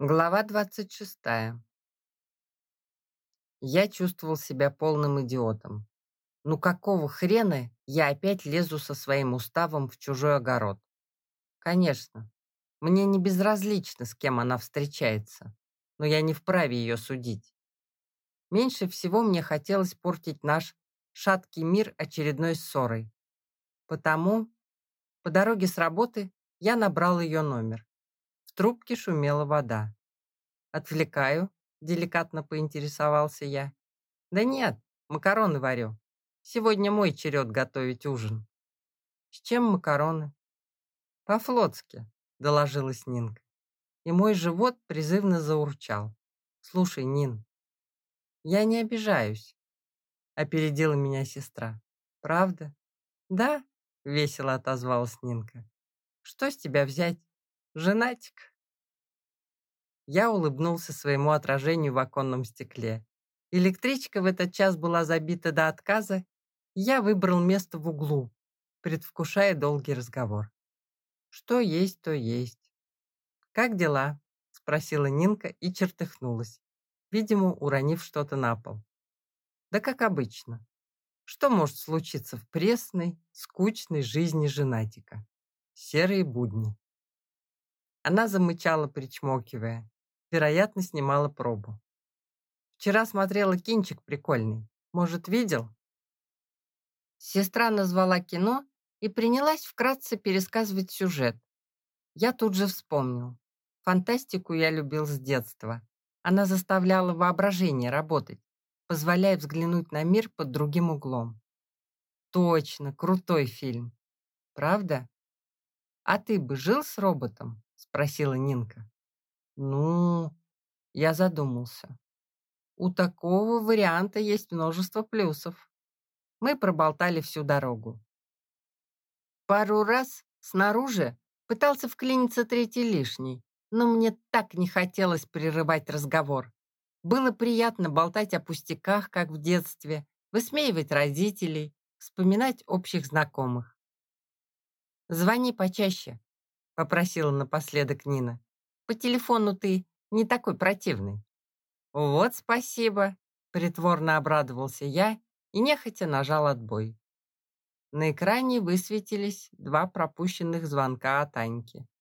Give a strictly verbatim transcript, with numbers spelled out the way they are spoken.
Глава двадцать шестая. Я чувствовал себя полным идиотом. Ну какого хрена я опять лезу со своим уставом в чужой огород? Конечно, мне не безразлично, с кем она встречается, но я не вправе ее судить. Меньше всего мне хотелось портить наш шаткий мир очередной ссорой. Потому по дороге с работы я набрал ее номер. В трубке шумела вода. «Отвлекаю?» — деликатно поинтересовался я. «Да нет, макароны варю. Сегодня мой черед готовить ужин». «С чем макароны?» «По-флотски», — доложилась Нинка. И мой живот призывно заурчал. «Слушай, Нин, я не обижаюсь», — опередила меня сестра. «Правда?» «Да», — весело отозвалась Нинка. «Что с тебя взять? Женатик?» Я улыбнулся своему отражению в оконном стекле. Электричка в этот час была забита до отказа, и я выбрал место в углу, предвкушая долгий разговор. Что есть, то есть. «Как дела?» — спросила Нинка и чертыхнулась, видимо, уронив что-то на пол. «Да как обычно. Что может случиться в пресной, скучной жизни женатика? Серые будни». Она замычала, причмокивая. Вероятно, снимала пробу. «Вчера смотрела кинчик прикольный. Может, видел?» Сестра назвала кино и принялась вкратце пересказывать сюжет. Я тут же вспомнил. Фантастику я любил с детства. Она заставляла воображение работать, позволяя взглянуть на мир под другим углом. Точно, крутой фильм. Правда? «А ты бы жил с роботом?» — спросила Нинка. «Ну...» — я задумался. «У такого варианта есть множество плюсов». Мы проболтали всю дорогу. Пару раз снаружи пытался вклиниться третий лишний, но мне так не хотелось прерывать разговор. Было приятно болтать о пустяках, как в детстве, высмеивать родителей, вспоминать общих знакомых. «Звони почаще», — попросила напоследок Нина. «По телефону ты не такой противный». «Вот спасибо», — притворно обрадовался я и нехотя нажал отбой. На экране высветились два пропущенных звонка от Аньки.